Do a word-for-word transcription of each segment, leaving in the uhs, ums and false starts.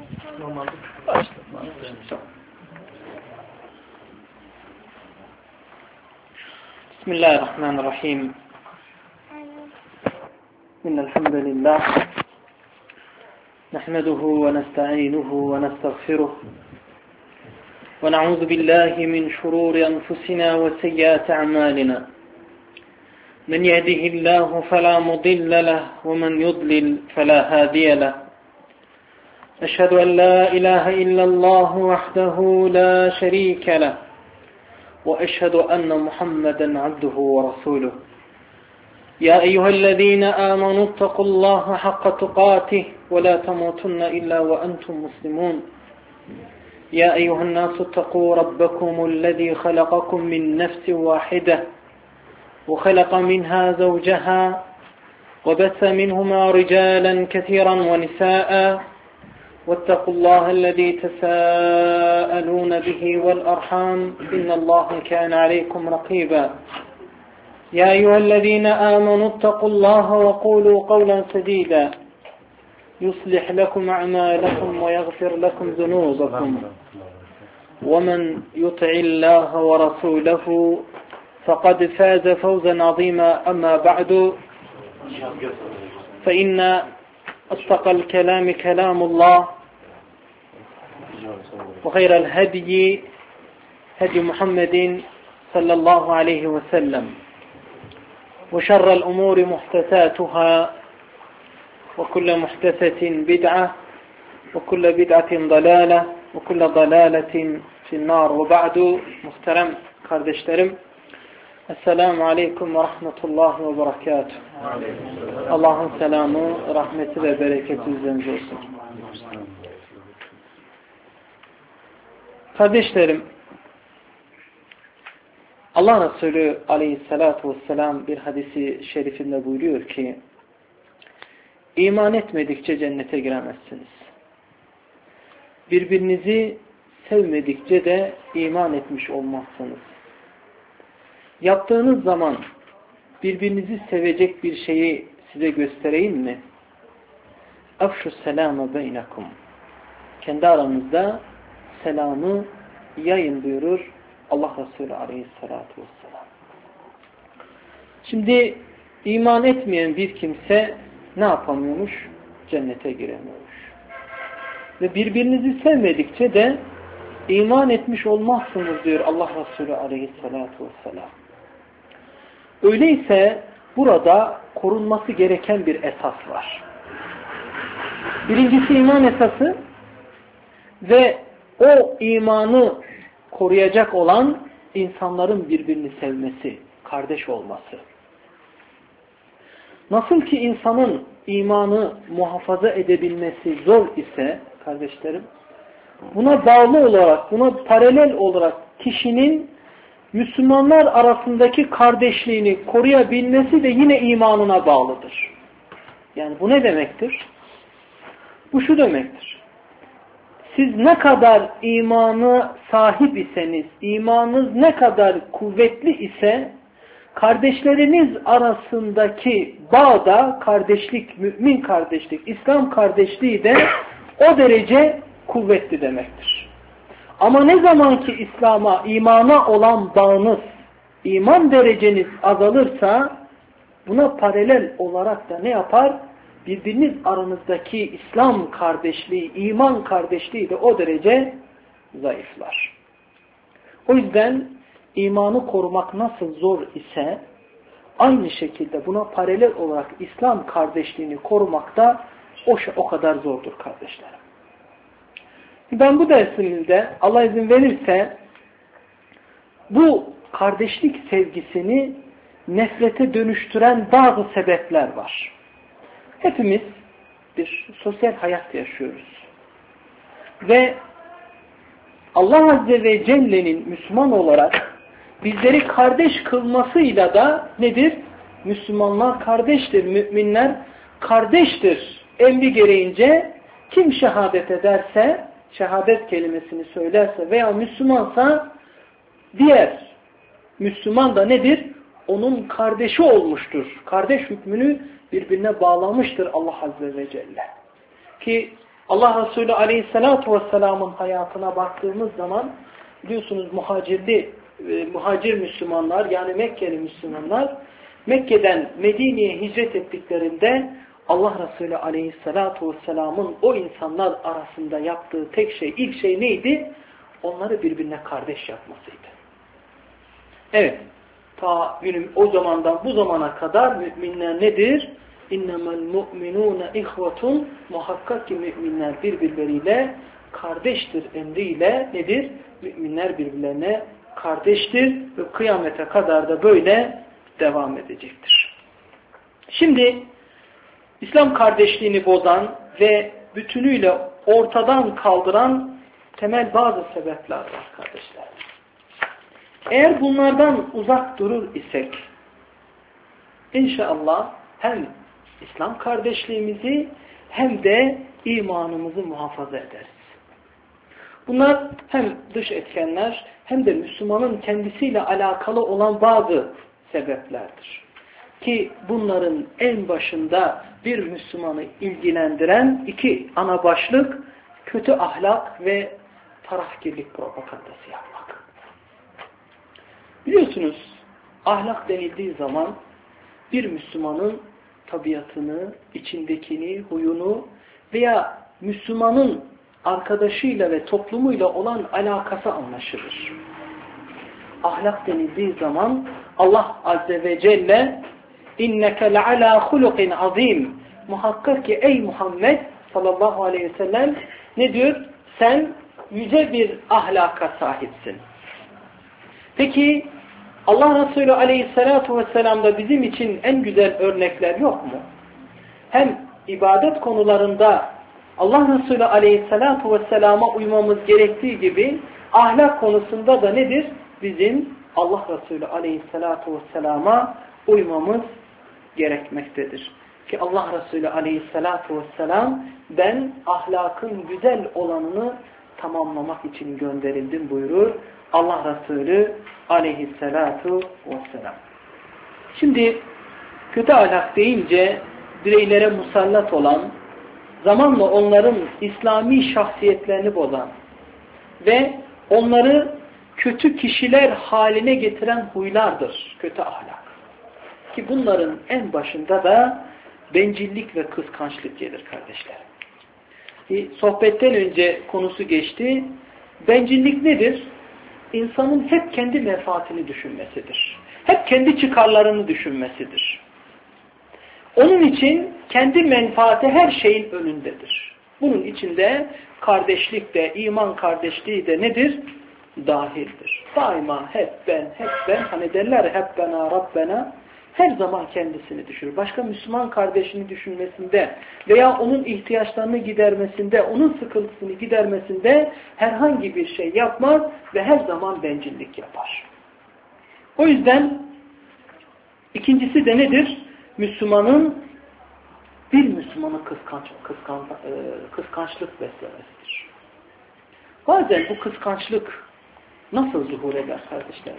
Bismillahirrahmanirrahim. İnnelhamdülillah. Nahmeduhu ve nesta'inuhu ve nestağfiruh. Ve na'udzu billahi min şururi enfusina ve seyyiati a'malina. Men yehdihillahu fela mudille lehu ve men yudlil fela hadiye lehu. Eşhedü en la ilahe illallah vahdehu la şerike lehu. وأشهد أن محمدا عبده ورسوله يا أيها الذين آمنوا اتقوا الله حق تقاته ولا تموتن إلا وأنتم مسلمون يا أيها الناس اتقوا ربكم الذي خلقكم من نفس واحدة وخلق منها زوجها وبث منهما رجالا كثيرا ونساء واتقوا الله الذي تساءلون به والأرحام إن الله كان عليكم رقيبا يا أيها الذين آمنوا اتقوا الله وقولوا قولا سديدا يصلح لكم أعمالكم ويغفر لكم ذنوبكم ومن يطع الله ورسوله فقد فاز فوزا عظيما أما بعد فإن أصدق الكلام كلام الله وخير الهدي هدي محمد صلى الله عليه وسلم وشر الأمور محدثاتها وكل محدثة بدعة وكل بدعة ضلالة وكل ضلالة في النار وبعد محترم kardeşlerim Esselamu Aleyküm ve Rahmetullahi ve Berekatuhu. Allah'ın selamı, rahmeti ve bereketi üzerinize olsun. Kardeşlerim, Allah Resulü Aleyhisselatü Vesselam bir hadisi şerifinde buyuruyor ki, İman etmedikçe cennete giremezsiniz. Birbirinizi sevmedikçe de iman etmiş olmazsınız. Yaptığınız zaman birbirinizi sevecek bir şeyi size göstereyim mi? Afşu selâme beynekum. Kendi aranızda selamı yayın buyurur Allah Resulü Aleyhisselatü Vesselam. Şimdi iman etmeyen bir kimse ne yapamıyormuş? Cennete giremiyormuş. Ve birbirinizi sevmedikçe de iman etmiş olmazsınız diyor Allah Resulü Aleyhisselatü Vesselam. Öyleyse burada korunması gereken bir esas var. Birincisi iman esası ve o imanı koruyacak olan insanların birbirini sevmesi, kardeş olması. Nasıl ki insanın imanı muhafaza edebilmesi zor ise kardeşlerim, buna bağlı olarak, buna paralel olarak kişinin Müslümanlar arasındaki kardeşliğini koruyabilmesi de yine imanına bağlıdır. Yani bu ne demektir? Bu şu demektir. Siz ne kadar imanı sahip iseniz, imanınız ne kadar kuvvetli ise, kardeşleriniz arasındaki bağda kardeşlik, mümin kardeşlik, İslam kardeşliği de o derece kuvvetli demektir. Ama ne zaman ki İslam'a, imana olan bağınız, iman dereceniz azalırsa, buna paralel olarak da ne yapar? Birbiriniz aranızdaki İslam kardeşliği, iman kardeşliği de o derece zayıflar. O yüzden imanı korumak nasıl zor ise, aynı şekilde buna paralel olarak İslam kardeşliğini korumak da o, o kadar zordur kardeşlerim. Ben bu dersimizde Allah izin verirse bu kardeşlik sevgisini nefrete dönüştüren bazı sebepler var. Hepimiz bir sosyal hayat yaşıyoruz. Ve Allah Azze ve Celle'nin Müslüman olarak bizleri kardeş kılmasıyla da nedir? Müslümanlar kardeştir, müminler kardeştir. Emri gereğince kim şehadet ederse, şehadet kelimesini söylerse veya Müslümansa diğer Müslüman da nedir? Onun kardeşi olmuştur. Kardeş hükmünü birbirine bağlamıştır Allah Azze ve Celle. Ki Allah Resulü Aleyhisselatü Vesselam'ın hayatına baktığımız zaman biliyorsunuz muhacirli, e, muhacir Müslümanlar yani Mekkeli Müslümanlar Mekke'den Medine'ye hicret ettiklerinde Allah Resulü Aleyhisselatü Vesselam'ın o insanlar arasında yaptığı tek şey, ilk şey neydi? Onları birbirine kardeş yapmasıydı. Evet, ta o zamandan bu zamana kadar müminler nedir? İnnemel mu'minûne ihvetun, muhakkak ki müminler birbirleriyle kardeştir emriyle nedir? Müminler birbirlerine kardeştir ve kıyamete kadar da böyle devam edecektir. Şimdi İslam kardeşliğini bozan ve bütünüyle ortadan kaldıran temel bazı sebepler var kardeşler. Eğer bunlardan uzak durur isek inşallah hem İslam kardeşliğimizi hem de imanımızı muhafaza ederiz. Bunlar hem dış etkenler hem de Müslümanın kendisiyle alakalı olan bazı sebeplerdir. Ki bunların en başında bir Müslümanı ilgilendiren iki ana başlık kötü ahlak ve tarafkirlik propagandası yapmak. Biliyorsunuz ahlak denildiği zaman bir Müslümanın tabiatını, içindekini, huyunu veya Müslümanın arkadaşıyla ve toplumuyla olan alakası anlaşılır. Ahlak denildiği zaman Allah Azze ve Celle inneke le'alâ hulukin azim, muhakkak ki ey Muhammed sallallahu aleyhi ve sellem ne diyor? Sen yüce bir ahlaka sahipsin. Peki Allah Resulü aleyhissalatu vesselam'da bizim için en güzel örnekler yok mu? Hem ibadet konularında Allah Resulü aleyhissalatu vesselama uymamız gerektiği gibi ahlak konusunda da nedir? Bizim Allah Resulü aleyhissalatu vesselama uymamız gerekmektedir. Ki Allah Resulü aleyhissalatu vesselam ben ahlakın güzel olanını tamamlamak için gönderildim buyurur Allah Resulü aleyhissalatu vesselam. Şimdi kötü ahlak deyince bireylere musallat olan, zamanla onların İslami şahsiyetlerini bozan ve onları kötü kişiler haline getiren huylardır kötü ahlak. Ki bunların en başında da bencillik ve kıskançlık gelir kardeşler. Sohbetten önce konusu geçti. Bencillik nedir? İnsanın hep kendi menfaatini düşünmesidir. Hep kendi çıkarlarını düşünmesidir. Onun için kendi menfaati her şeyin önündedir. Bunun içinde kardeşlik de, iman kardeşliği de nedir? Dahildir. Daima hep ben, hep ben, hani derler hep bana, Rabbena, her zaman kendisini düşünür. Başka Müslüman kardeşini düşünmesinde veya onun ihtiyaçlarını gidermesinde, onun sıkıntısını gidermesinde herhangi bir şey yapmaz ve her zaman bencillik yapar. O yüzden ikincisi de nedir? Müslümanın bir Müslümanı kıskanç, kıskan, e, kıskançlık beslemesidir. Bazen bu kıskançlık nasıl zuhur eder kardeşlerim?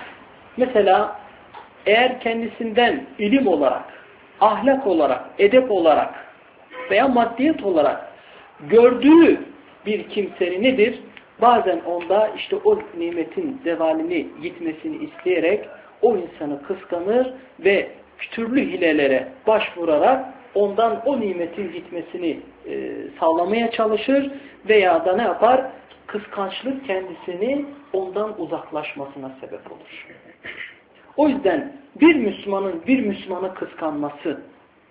Mesela eğer kendisinden ilim olarak, ahlak olarak, edep olarak veya maddiyet olarak gördüğü bir kimsenin nedir? Bazen onda işte o nimetin zevalini, gitmesini isteyerek o insanı kıskanır ve türlü hilelere başvurarak ondan o nimetin gitmesini e, sağlamaya çalışır veya da ne yapar? Kıskançlık kendisini ondan uzaklaşmasına sebep olur. O yüzden bir Müslümanın bir Müslümanı kıskanması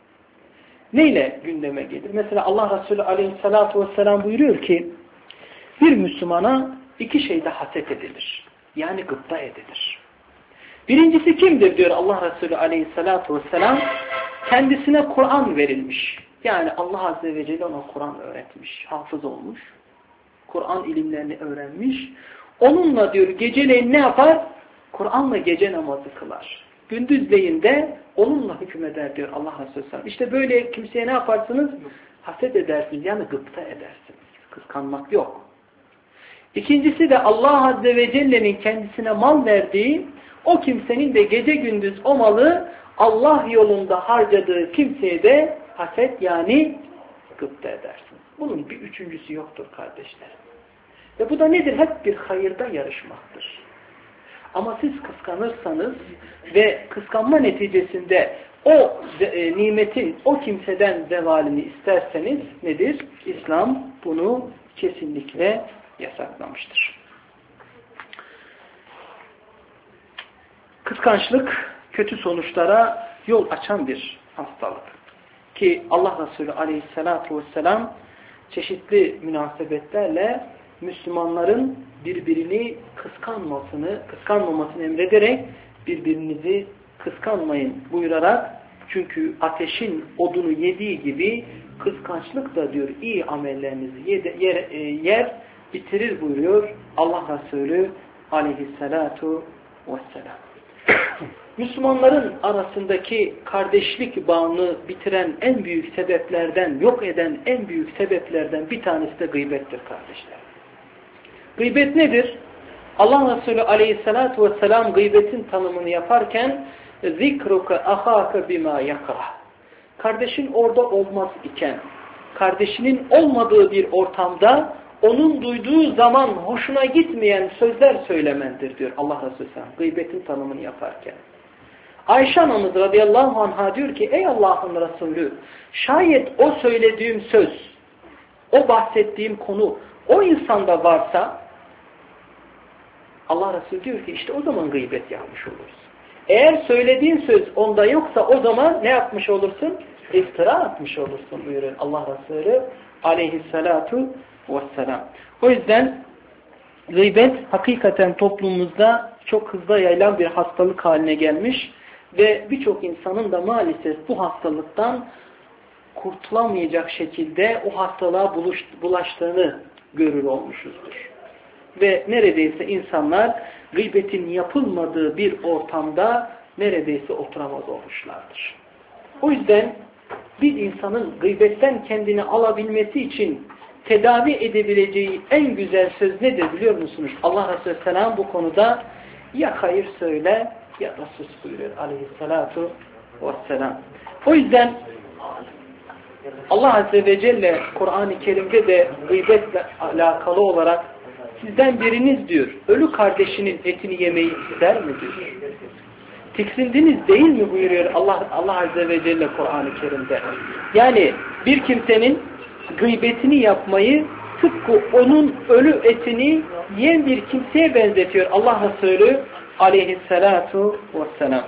neyle gündeme gelir? Mesela Allah Resulü aleyhissalatu vesselam buyuruyor ki bir Müslümana iki şeyde haset edilir. Yani gıpta edilir. Birincisi kimdir diyor Allah Resulü aleyhissalatu vesselam? Kendisine Kur'an verilmiş. Yani Allah Azze ve Celle ona Kur'an öğretmiş. Hafız olmuş. Kur'an ilimlerini öğrenmiş. Onunla diyor geceleyin ne yapar? Kur'an'la gece namazı kılar. Gündüzleyin de onunla hükmeder diyor Allah Resulü sallallahu. İşte böyle kimseye ne yaparsınız? Haset edersiniz. Yani gıpta edersiniz. Kıskanmak yok. İkincisi de Allah Azze ve Celle'nin kendisine mal verdiği, o kimsenin de gece gündüz o malı Allah yolunda harcadığı kimseye de haset yani gıpta edersiniz. Bunun bir üçüncüsü yoktur kardeşlerim. Ve bu da nedir? Hep bir hayırda yarışmaktır. Ama siz kıskanırsanız ve kıskanma neticesinde o e, nimetin o kimseden zevalini isterseniz nedir? İslam bunu kesinlikle yasaklamıştır. Kıskançlık kötü sonuçlara yol açan bir hastalık. Ki Allah Resulü aleyhissalatu vesselam çeşitli münasebetlerle Müslümanların birbirini kıskanmasını, kıskanmamasını emrederek birbirinizi kıskanmayın buyurarak, çünkü ateşin odunu yediği gibi kıskançlık da diyor iyi amellerinizi yer, yer, yer bitirir buyuruyor Allah Resulü aleyhissalatu vesselam. Müslümanların arasındaki kardeşlik bağını bitiren en büyük sebeplerden, yok eden en büyük sebeplerden bir tanesi de gıybettir kardeşler. Gıybet nedir? Allah Resulü aleyhissalatu vesselam gıybetin tanımını yaparken zikruka ahaka bima yakrah. Kardeşin orada olmaz iken, kardeşinin olmadığı bir ortamda onun duyduğu zaman hoşuna gitmeyen sözler söylemendir diyor Allah Resulü sallallahu aleyhi ve sellem gıybetin tanımını yaparken. Ayşe anamız radıyallahu anha diyor ki ey Allah'ın Resulü, şayet o söylediğim söz, o bahsettiğim konu o insanda varsa, Allah Resulü diyor ki işte o zaman gıybet yapmış olursun. Eğer söylediğin söz onda yoksa o zaman ne yapmış olursun? İftira atmış olursun buyuruyor Allah Resulü aleyhissalatu vesselam. O yüzden gıybet hakikaten toplumumuzda çok hızlı yayılan bir hastalık haline gelmiş ve birçok insanın da maalesef bu hastalıktan kurtulamayacak şekilde o hastalığa bulaştığını görür olmuşuzdur. Ve neredeyse insanlar gıybetin yapılmadığı bir ortamda neredeyse oturamaz olmuşlardır. O yüzden bir insanın gıybetten kendini alabilmesi için tedavi edebileceği en güzel söz nedir biliyor musunuz? Allah Resulü Selam bu konuda ya hayır söyle ya da sus buyuruyor aleyhissalatu vesselam. O yüzden Allah Azze ve Celle Kur'an-ı Kerim'de de gıybetle alakalı olarak sizden biriniz diyor ölü kardeşinin etini yemeyi ister mi diyor. Tiksindiniz değil mi buyuruyor Allah, Allah Azze ve Celle Kur'an-ı Kerim'de. Yani bir kimsenin gıybetini yapmayı tıpkı onun ölü etini yiyen bir kimseye benzetiyor Allah Resulü aleyhissalatu vesselam.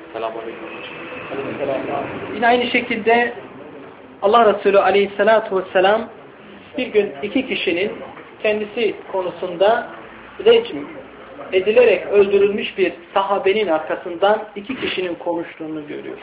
Yine aynı şekilde Allah Resulü aleyhissalatu vesselam bir gün iki kişinin kendisi konusunda recm edilerek öldürülmüş bir sahabenin arkasından iki kişinin konuştuğunu görüyor.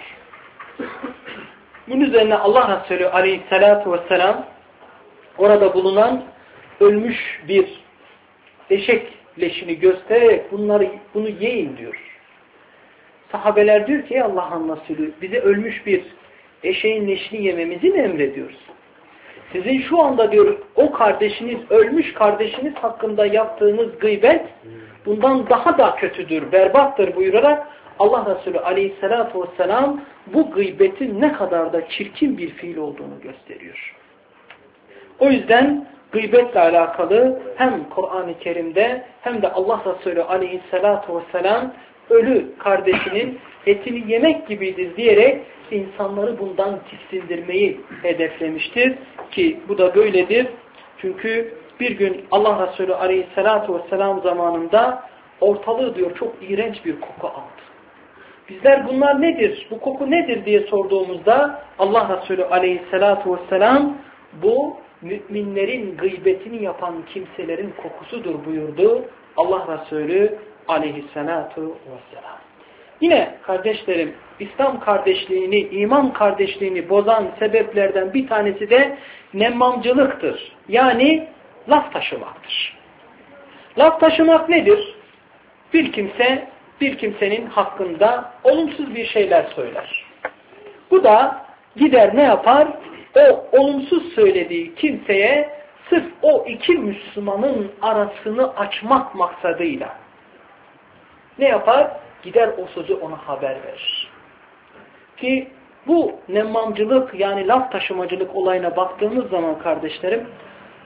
Bunun üzerine Allah Resulü aleyhissalatu vesselam orada bulunan ölmüş bir eşek leşini göstererek bunları bunu yiyin diyor. Sahabeler diyor ki ey Allah'ın Resulü bize ölmüş bir eşeğin leşini yememizi mi emrediyorsun? Sizin şu anda diyor o kardeşiniz, ölmüş kardeşiniz hakkında yaptığınız gıybet bundan daha da kötüdür, berbattır buyurarak Allah Resulü aleyhissalatu vesselam bu gıybetin ne kadar da çirkin bir fiil olduğunu gösteriyor. O yüzden gıybetle alakalı hem Kur'an-ı Kerim'de hem de Allah Resulü aleyhissalatu vesselam ölü kardeşinin etini yemek gibidir diyerek insanları bundan tiksindirmeyi hedeflemiştir ki bu da böyledir. Çünkü bir gün Allah Resulü aleyhissalatu vesselam zamanında ortalığı diyor çok iğrenç bir koku aldı. Bizler bunlar nedir, bu koku nedir diye sorduğumuzda Allah Resulü aleyhissalatu vesselam bu müminlerin gıybetini yapan kimselerin kokusudur buyurdu Allah Resulü aleyhissalatu vesselam. Yine kardeşlerim İslam kardeşliğini, iman kardeşliğini bozan sebeplerden bir tanesi de nemmamcılıktır. Yani laf taşımaktır. Laf taşımak nedir? Bir kimse bir kimsenin hakkında olumsuz bir şeyler söyler. Bu da gider ne yapar? O olumsuz söylediği kimseye sırf o iki Müslümanın arasını açmak maksadıyla ne yapar? Gider o sözü ona haber verir. Ki bu nemmamcılık yani laf taşımacılık olayına baktığımız zaman kardeşlerim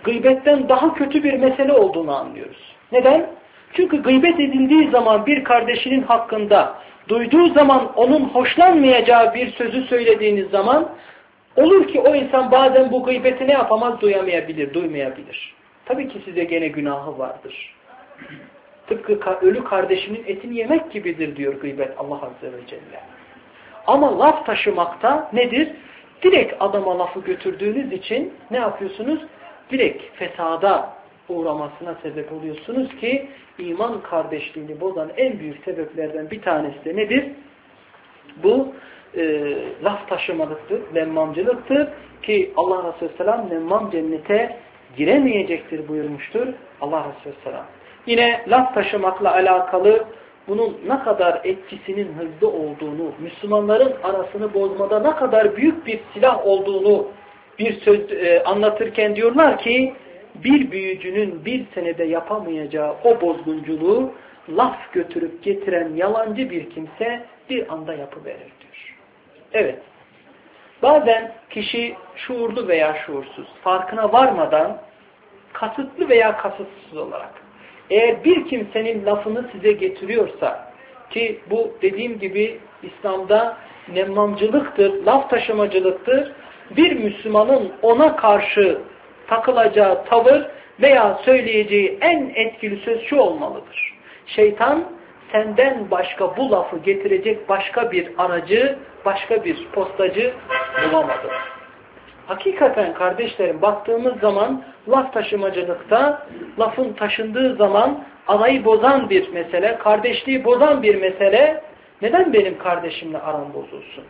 gıybetten daha kötü bir mesele olduğunu anlıyoruz. Neden? Çünkü gıybet edildiği zaman bir kardeşinin hakkında, duyduğu zaman onun hoşlanmayacağı bir sözü söylediğiniz zaman, olur ki o insan bazen bu gıybeti ne yapamaz? Duyamayabilir, duymayabilir. Tabii ki size gene günahı vardır. Tıpkı ölü kardeşinin etini yemek gibidir diyor gıybet Allah Azze ve Celle. Ama laf taşımakta nedir? Direkt adama lafı götürdüğünüz için ne yapıyorsunuz? Direkt fesada uğramasına sebep oluyorsunuz ki iman kardeşliğini bozan en büyük sebeplerden bir tanesi de nedir? Bu e, laf taşımalıktır, nemmamcılıktır ki Allah Resulü Selam nemmam cennete giremeyecektir buyurmuştur Allah Resulü Selam. Yine laf taşımakla alakalı bunun ne kadar etkisinin hızlı olduğunu, Müslümanların arasını bozmada ne kadar büyük bir silah olduğunu bir söz e, anlatırken diyorlar ki bir büyücünün bir senede yapamayacağı o bozgunculuğu laf götürüp getiren yalancı bir kimse bir anda yapıverir diyor. Evet. Bazen kişi şuurlu veya şuursuz, farkına varmadan kasıtlı veya kasıtsız olarak eğer bir kimsenin lafını size getiriyorsa ki bu dediğim gibi İslam'da nemmamcılıktır, laf taşımacılıktır, bir Müslümanın ona karşı takılacağı tavır veya söyleyeceği en etkili söz şu olmalıdır. Şeytan senden başka bu lafı getirecek başka bir aracı, başka bir postacı bulamadı. Hakikaten kardeşlerim baktığımız zaman laf taşımacılıkta lafın taşındığı zaman arayı bozan bir mesele, kardeşliği bozan bir mesele. Neden benim kardeşimle aram bozulsun?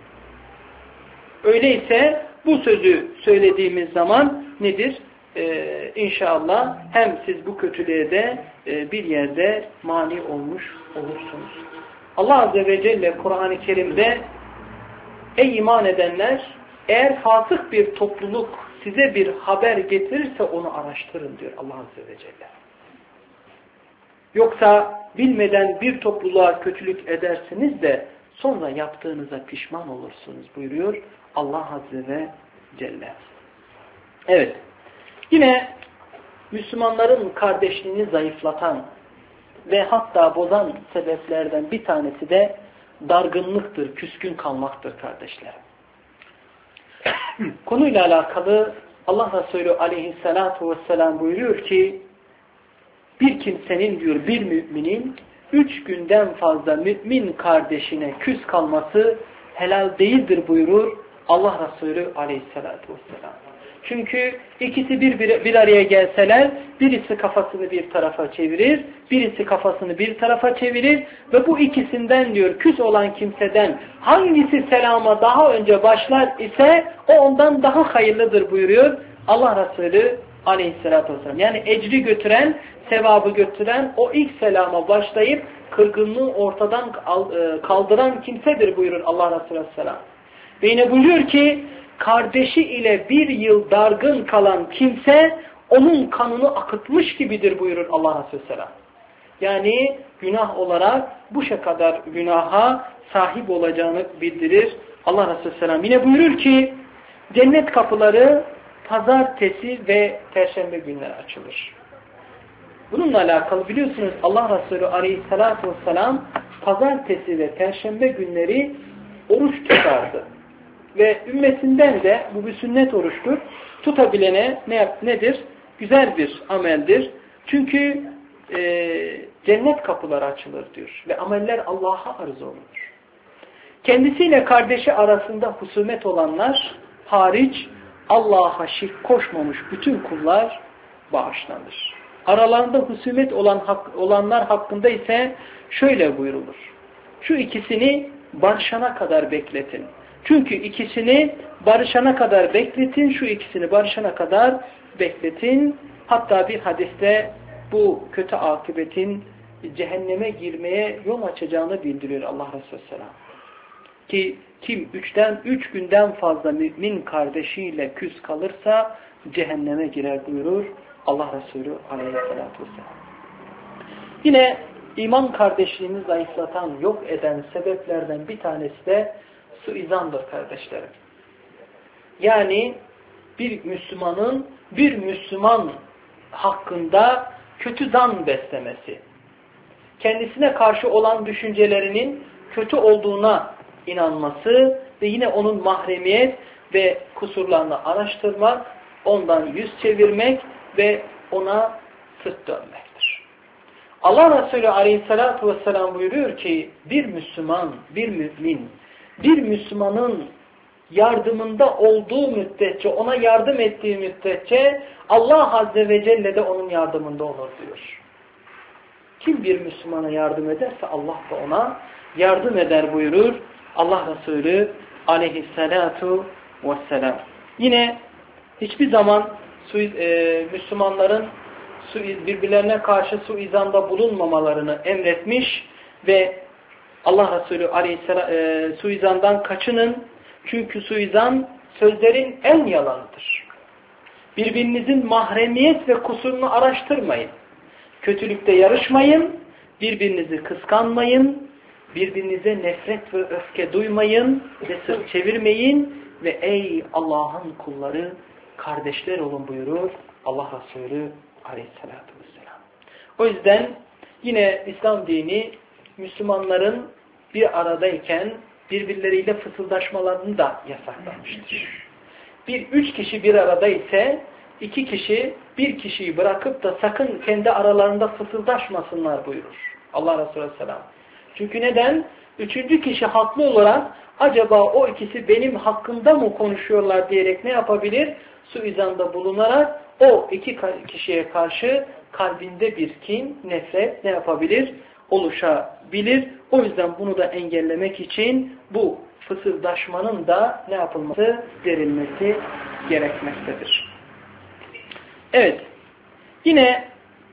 Öyleyse bu sözü söylediğimiz zaman nedir? Ee, inşallah hem siz bu kötülüğe de e, bir yerde mani olmuş olursunuz. Allah Azze ve Celle Kur'an-ı Kerim'de ey iman edenler eğer fasık bir topluluk size bir haber getirirse onu araştırın diyor Allah Azze ve Celle. Yoksa bilmeden bir topluluğa kötülük edersiniz de sonra yaptığınıza pişman olursunuz buyuruyor Allah Azze ve Celle. Evet. Yine Müslümanların kardeşliğini zayıflatan ve hatta bozan sebeplerden bir tanesi de dargınlıktır, küskün kalmaktır kardeşlerim. Konuyla alakalı Allah Resulü aleyhissalatu vesselam buyuruyor ki bir kimsenin diyor bir müminin üç günden fazla mümin kardeşine küs kalması helal değildir buyurur Allah Resulü aleyhissalatu vesselam. Çünkü ikisi bir, bir, bir araya gelseler birisi kafasını bir tarafa çevirir, birisi kafasını bir tarafa çevirir ve bu ikisinden diyor küs olan kimseden hangisi selama daha önce başlar ise o ondan daha hayırlıdır buyuruyor Allah Resulü aleyhissalatü vesselam. Yani ecri götüren, sevabı götüren o ilk selama başlayıp kırgınlığı ortadan kaldıran kimsedir buyurur Allah Resulü aleyhisselam. Ve yine buyuruyor ki kardeşi ile bir yıl dargın kalan kimse onun kanını akıtmış gibidir buyurur Allah Resulü Selam. Yani günah olarak bu şey kadar günaha sahip olacağını bildirir Allah Resulü Selam. Yine buyurur ki cennet kapıları pazartesi ve perşembe günleri açılır. Bununla alakalı biliyorsunuz Allah Resulü Aleyhisselatü Vesselam pazartesi ve perşembe günleri oruç tutardı. Ve ümmetinden de bu bir sünnet oruçtur. Tutabilene ne, nedir? Güzel bir ameldir. Çünkü e, cennet kapıları açılır diyor. Ve ameller Allah'a arz olunur. Kendisiyle kardeşi arasında husumet olanlar hariç Allah'a şirk koşmamış bütün kullar bağışlanır. Aralarında husumet olan hak, olanlar hakkında ise şöyle buyurulur. Şu ikisini barışana kadar bekletin. Çünkü ikisini barışana kadar bekletin, şu ikisini barışana kadar bekletin. Hatta bir hadiste bu kötü akıbetin cehenneme girmeye yol açacağını bildiriyor Allah Resulü Selam. Ki kim üçten üç günden fazla mümin kardeşiyle küs kalırsa cehenneme girer buyurur Allah Resulü Aleyhisselatü Vesselam. Yine iman kardeşliğini zayıflatan, yok eden sebeplerden bir tanesi de suizandır kardeşlerim. Yani bir Müslümanın bir Müslüman hakkında kötü zan beslemesi, kendisine karşı olan düşüncelerinin kötü olduğuna inanması ve yine onun mahremiyet ve kusurlarını araştırmak, ondan yüz çevirmek ve ona sırt dönmektir. Allah Resulü Aleyhisselatü Vesselam buyuruyor ki bir Müslüman, bir mümin, bir Müslümanın yardımında olduğu müddetçe, ona yardım ettiği müddetçe Allah Azze ve Celle de onun yardımında olur diyor. Kim bir Müslümana yardım ederse Allah da ona yardım eder buyurur Allah Resulü Aleyhisselatu Vesselam. Yine hiçbir zaman e, Müslümanların birbirlerine karşı suizanda bulunmamalarını emretmiş ve Allah Resulü Aleyhisselam e, suizandan kaçının. Çünkü suizan sözlerin en yalanıdır. Birbirinizin mahremiyet ve kusurunu araştırmayın. Kötülükte yarışmayın, birbirinizi kıskanmayın, birbirinize nefret ve öfke duymayın ve sırt çevirmeyin ve ey Allah'ın kulları kardeşler olun buyurur Allah Resulü Aleyhisselatü Vesselam. O yüzden yine İslam dini Müslümanların bir aradayken birbirleriyle fısıldaşmalarını da yasaklamıştır. Bir üç kişi bir arada ise iki kişi bir kişiyi bırakıp da sakın kendi aralarında fısıldaşmasınlar buyurur Allah Resulü Aleyhisselam. Çünkü neden? Üçüncü kişi haklı olarak acaba o ikisi benim hakkımda mı konuşuyorlar diyerek ne yapabilir? Suizanda bulunarak o iki kişiye karşı kalbinde bir kin, nefret ne yapabilir? Oluşabilir. O yüzden bunu da engellemek için bu fısıldaşmanın da ne yapılması? Verilmesi gerekmektedir. Evet. Yine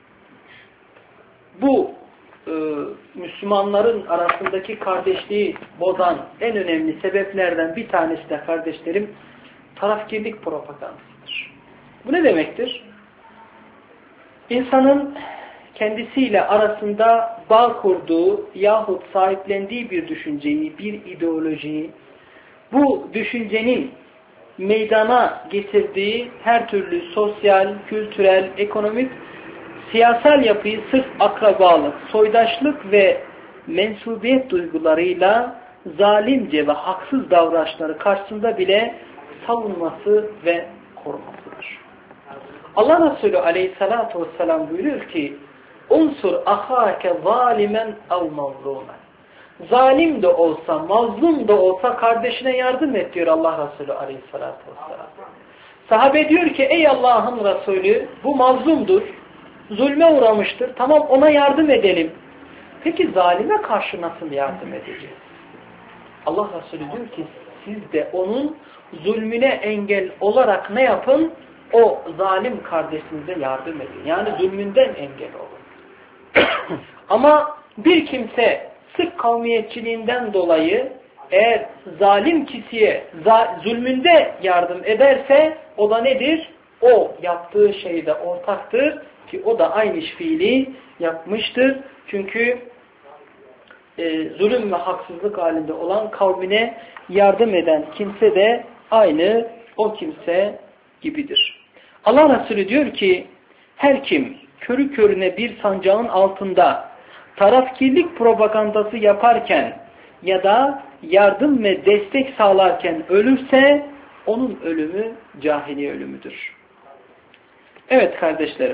bu e, Müslümanların arasındaki kardeşliği bozan en önemli sebeplerden bir tanesi de kardeşlerim tarafkirlik propagandasıdır. Bu ne demektir? İnsanın kendisiyle arasında bağ kurduğu yahut sahiplendiği bir düşünceyi, bir ideolojiyi, bu düşüncenin meydana getirdiği her türlü sosyal, kültürel, ekonomik, siyasal yapıyı sırf akrabalık, soydaşlık ve mensubiyet duygularıyla zalimce ve haksız davranışları karşısında bile savunması ve korumasıdır. Allah Resulü Aleyhisselatü Vesselam buyuruyor ki unsur ahake zalimen ev mazlumen. Zalim de olsa, mazlum da olsa kardeşine yardım et diyor Allah Resulü Aleyhisselatü Vesselam. Sahabe diyor ki ey Allah'ın Resulü bu mazlumdur, zulme uğramıştır, tamam ona yardım edelim. Peki zalime karşı nasıl yardım edeceğiz? Allah Resulü diyor ki siz de onun zulmüne engel olarak ne yapın? O zalim kardeşinize yardım edin. Yani zulmünden engel olun. Ama bir kimse sırf kavmiyetçiliğinden dolayı eğer zalim kişiye zulmünde yardım ederse o da nedir? O yaptığı şeyde ortaktır ki o da aynı fiili yapmıştır. Çünkü e, zulüm ve haksızlık halinde olan kavmine yardım eden kimse de aynı o kimse gibidir. Allah Resulü diyor ki her kim körü körüne bir sancağın altında tarafkirlik propagandası yaparken ya da yardım ve destek sağlarken ölürse onun ölümü cahiliye ölümüdür. Evet kardeşlerim.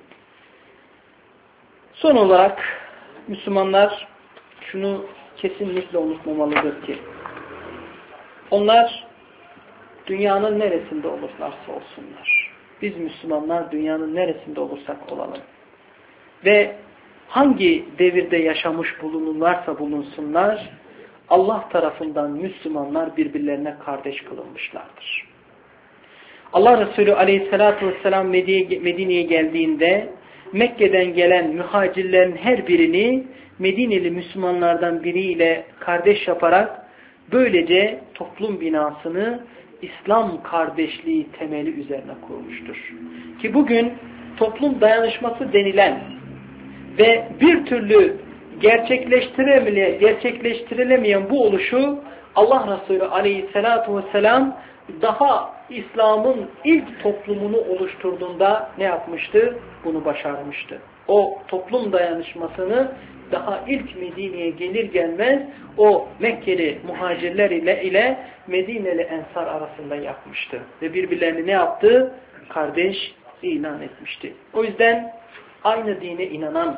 Son olarak Müslümanlar şunu kesinlikle unutmamalıdır ki onlar dünyanın neresinde olurlarsa olsunlar. Biz Müslümanlar dünyanın neresinde olursak olalım. Ve hangi devirde yaşamış bulunurlarsa bulunsunlar, Allah tarafından Müslümanlar birbirlerine kardeş kılınmışlardır. Allah Resulü Aleyhisselatü Vesselam Medine'ye geldiğinde Mekke'den gelen mühacirlerin her birini Medineli Müslümanlardan biriyle kardeş yaparak böylece toplum binasını İslam kardeşliği temeli üzerine kurmuştur. Ki bugün toplum dayanışması denilen ve bir türlü gerçekleştiremeyen, gerçekleştirilemeyen bu oluşu Allah Resulü Aleyhisselatü Vesselam daha İslam'ın ilk toplumunu oluşturduğunda ne yapmıştı? Bunu başarmıştı. O toplum dayanışmasını daha ilk Medine'ye gelir gelmez o Mekkeli muhacirler ile ile Medineli Ensar arasında yapmıştı. Ve birbirlerini ne yaptı? Kardeş ilan etmişti. O yüzden aynı dine inanan,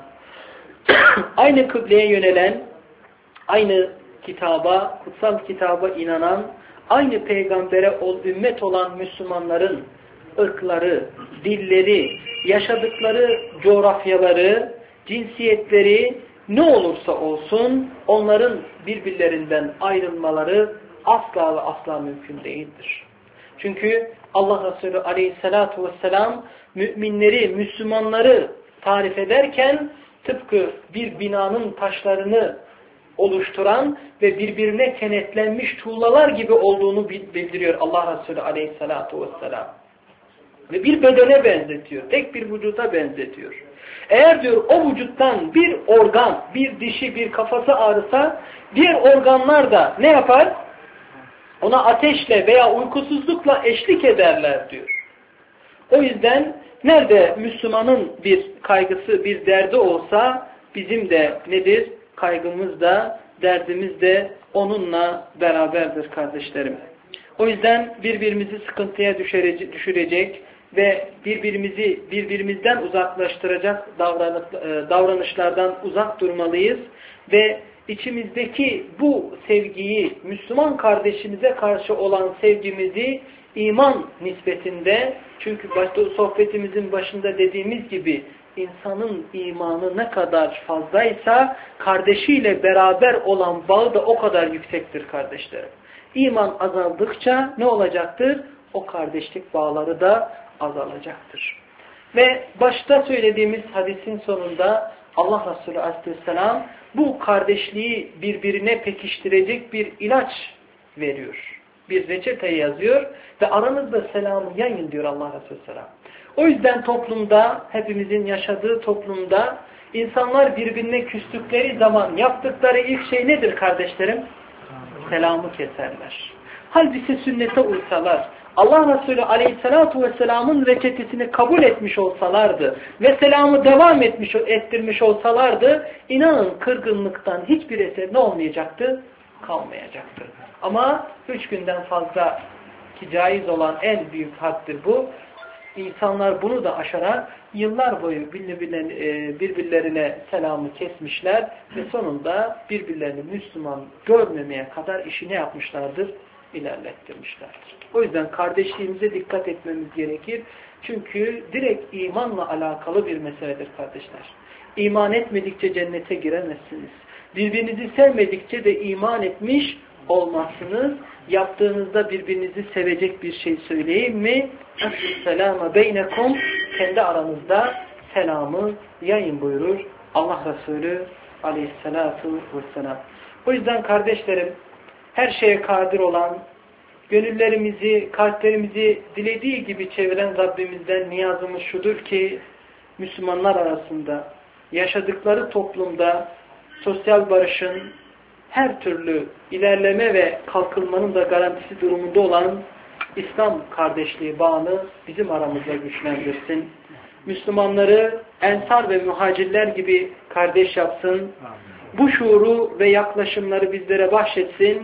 aynı kıbleye yönelen, aynı kitaba, kutsal kitaba inanan, aynı peygambere ol, ümmet olan Müslümanların ırkları, dilleri, yaşadıkları coğrafyaları, cinsiyetleri ne olursa olsun onların birbirlerinden ayrılmaları asla ve asla mümkün değildir. Çünkü Allah Resulü aleyhissalatu vesselam müminleri, Müslümanları tarif ederken tıpkı bir binanın taşlarını oluşturan ve birbirine kenetlenmiş tuğlalar gibi olduğunu bildiriyor Allah Resulü aleyhissalatu vesselam. Ve bir bedene benzetiyor, tek bir vücuda benzetiyor. Eğer diyor o vücuttan bir organ, bir dişi, bir kafası ağrısa diğer organlar da ne yapar? Ona ateşle veya uykusuzlukla eşlik ederler diyor. O yüzden nerede Müslümanın bir kaygısı, bir derdi olsa bizim de nedir? Kaygımız da, derdimiz de onunla beraberdir kardeşlerim. O yüzden birbirimizi sıkıntıya düşürecek ve birbirimizi birbirimizden uzaklaştıracak davranışlardan uzak durmalıyız ve içimizdeki bu sevgiyi, Müslüman kardeşimize karşı olan sevgimizi iman nispetinde, çünkü başta sohbetimizin başında dediğimiz gibi insanın imanı ne kadar fazlaysa kardeşiyle beraber olan bağı da o kadar yüksektir kardeşlerim. İman azaldıkça ne olacaktır? O kardeşlik bağları da azalacaktır. Ve başta söylediğimiz hadisin sonunda Allah Resulü Aleyhisselam bu kardeşliği birbirine pekiştirecek bir ilaç veriyor. Bir reçete yazıyor ve aranızda selamı yayın diyor Allah Resulü Aleyhisselam. O yüzden toplumda, hepimizin yaşadığı toplumda insanlar birbirine küstükleri zaman yaptıkları ilk şey nedir kardeşlerim? Selamı keserler. Halbuki sünnete uysalar, Allah Resulü Aleyhisselatü Vesselam'ın reçetesini kabul etmiş olsalardı ve selamı devam etmiş, ettirmiş olsalardı, inanın kırgınlıktan hiçbir eser ne olmayacaktı? Kalmayacaktı. Ama üç günden fazla ki caiz olan en büyük haddir bu. İnsanlar bunu da aşarak yıllar boyu birbirlerine selamı kesmişler ve sonunda birbirlerini Müslüman görmemeye kadar işi ne yapmışlardır? İlerlettirmişlerdir. O yüzden kardeşliğimize dikkat etmemiz gerekir. Çünkü direkt imanla alakalı bir meseledir kardeşler. İman etmedikçe cennete giremezsiniz. Birbirinizi sevmedikçe de iman etmiş olmazsınız. Yaptığınızda birbirinizi sevecek bir şey söyleyeyim mi? Esselamu beynekum, kendi aranızda selamı yayın buyurur Allah Resulü Aleyhisselatu Vesselam. O yüzden kardeşlerim, her şeye kadir olan, gönüllerimizi, kalplerimizi dilediği gibi çeviren Rabbimizden niyazımız şudur ki, Müslümanlar arasında, yaşadıkları toplumda sosyal barışın, her türlü ilerleme ve kalkınmanın da garantisi durumunda olan İslam kardeşliği bağını bizim aramızda güçlendirsin. Müslümanları ensar ve muhacirler gibi kardeş yapsın. Bu şuuru ve yaklaşımları bizlere bahşetsin.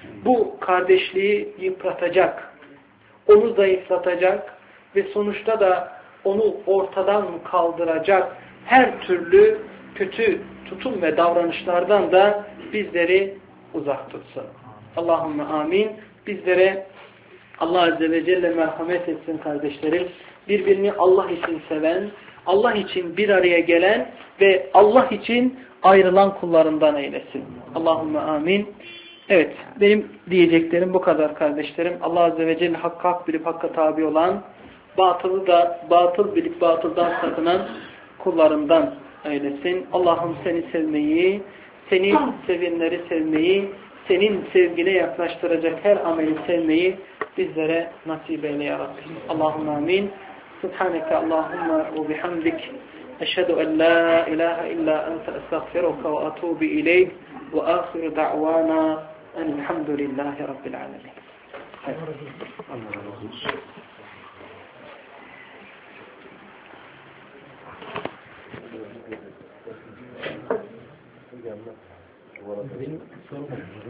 Bu kardeşliği yıpratacak, onu zayıflatacak ve sonuçta da onu ortadan kaldıracak her türlü kötü tutum ve davranışlardan da bizleri uzak tutsun. Allahümme amin. Bizlere Allah Azze ve Celle merhamet etsin kardeşlerim. Birbirini Allah için seven, Allah için bir araya gelen ve Allah için ayrılan kullarından eylesin. Allahümme amin. Evet, benim diyeceklerim bu kadar kardeşlerim. Allah Azze ve Celle hakkı hak bilip hakka tabi olan, batılı da batıl bilip batıldan sakınan kullarından eylesin. Allah'ım seni sevmeyi, seni sevenleri sevmeyi, senin sevgine yaklaştıracak her ameli sevmeyi bizlere nasip eyle ya Rabbi. Allahümme amin. Subhaneke Allahümme ve bihamdik. Eşhedü en la ilahe illa ente estağfiruka ve atubu ileyk. Ve ahiru da'vana elhamdülillahi rabbil alemin. Allah razı olsun. Benim sorum